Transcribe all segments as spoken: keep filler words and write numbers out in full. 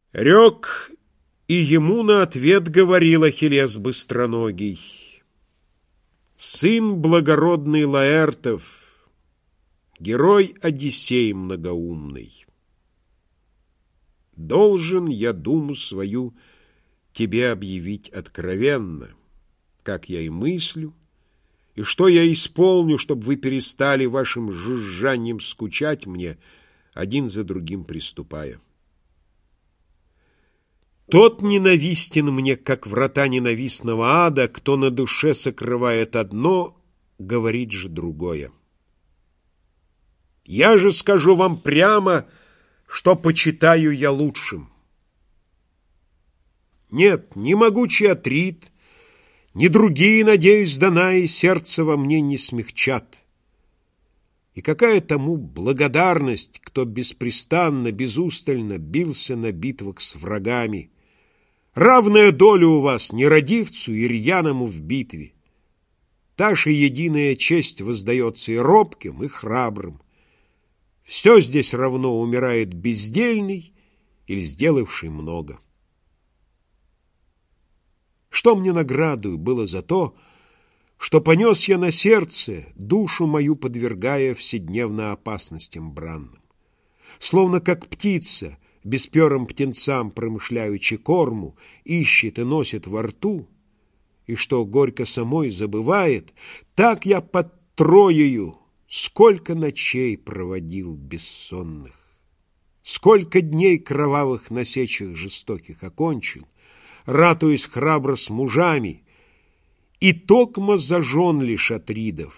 Рек, и ему на ответ говорил Ахиллес быстроногий: сын благородный Лаэртов, герой Одиссей многоумный, должен я думу свою тебе объявить откровенно, как я и мыслю, и что я исполню, чтобы вы перестали вашим жужжанием скучать мне, один за другим приступая. Тот ненавистен мне, как врата ненавистного ада, кто на душе сокрывает одно, говорит же другое. Я же скажу вам прямо, что почитаю я лучшим. Нет, ни могучий Атрид, ни другие, надеюсь, Данаи, сердце во мне не смягчат. И какая тому благодарность, кто беспрестанно, безустально бился на битвах с врагами. Равная доля у вас нерадивцу и рьяному в битве. Та же единая честь воздается и робким, и храбрым. Все здесь равно умирает бездельный или сделавший много. Что мне наградою было за то, что понес я на сердце, душу мою подвергая вседневно опасностям бранным? Словно как птица, бесперым птенцам промышляючи корму, ищет и носит во рту, и что горько самой забывает, так я под Троею сколько ночей проводил бессонных, сколько дней кровавых на сечах жестоких окончил, ратуясь храбро с мужами, и токмо за жен лишь Атридов.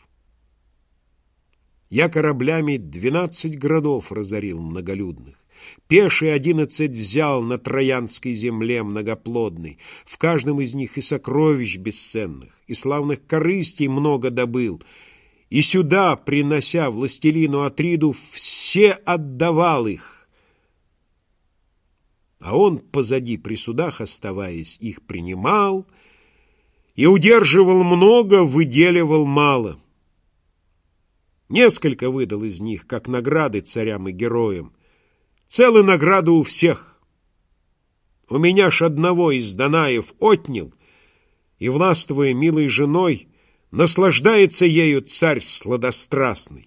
Я кораблями двенадцать городов разорил многолюдных, пеший одиннадцать взял на Троянской земле многоплодной, в каждом из них и сокровищ бесценных, и славных корыстей много добыл, и сюда, принося властелину Атриду, все отдавал их. А он, позади при судах оставаясь, их принимал и удерживал много, выделивал мало. Несколько выдал из них, как награды царям и героям. Целые награды у всех. У меня ж одного из Данаев отнял, и, властвуя милой женой, наслаждается ею царь сладострастный.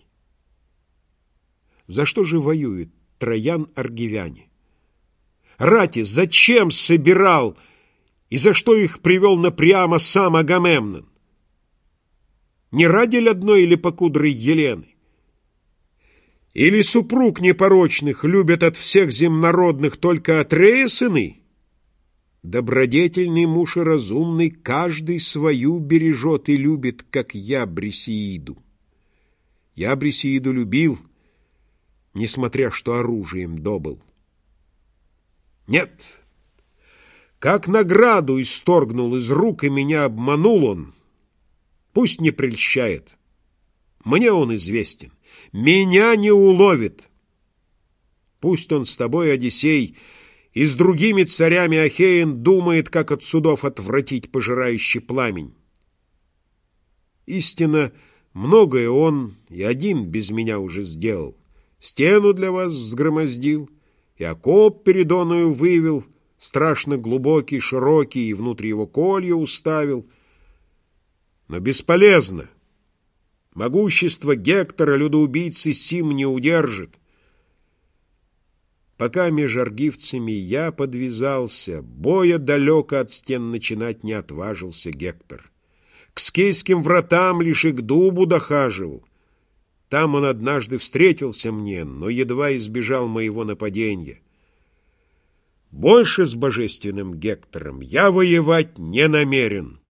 За что же воюет троян-аргивяне? Рати зачем собирал, и за что их привел напрямо сам Агамемнон? Не ради ли одной или покудрой Елены? Или супруг непорочных любят от всех земнородных только Атрея сыны? Добродетельный муж и разумный каждый свою бережет и любит, как я Брисеиду. Я Брисеиду любил, несмотря что оружием добыл. Нет, как награду исторгнул из рук, и меня обманул он. Пусть не прельщает. Мне он известен. Меня не уловит. Пусть он с тобой, Одиссей, и с другими царями Ахеен думает, как от судов отвратить пожирающий пламень. Истинно, многое он и один без меня уже сделал. Стену для вас взгромоздил, и окоп передоною вывел, страшно глубокий, широкий, и внутри его колья уставил. Но бесполезно. Могущество Гектора, людоубийцы, сим не удержит. Пока меж аргивцами я подвязался, боя далеко от стен начинать не отважился Гектор. К скейским вратам лишь и к дубу дохаживал. Там он однажды встретился мне, но едва избежал моего нападения. Больше с божественным Гектором я воевать не намерен.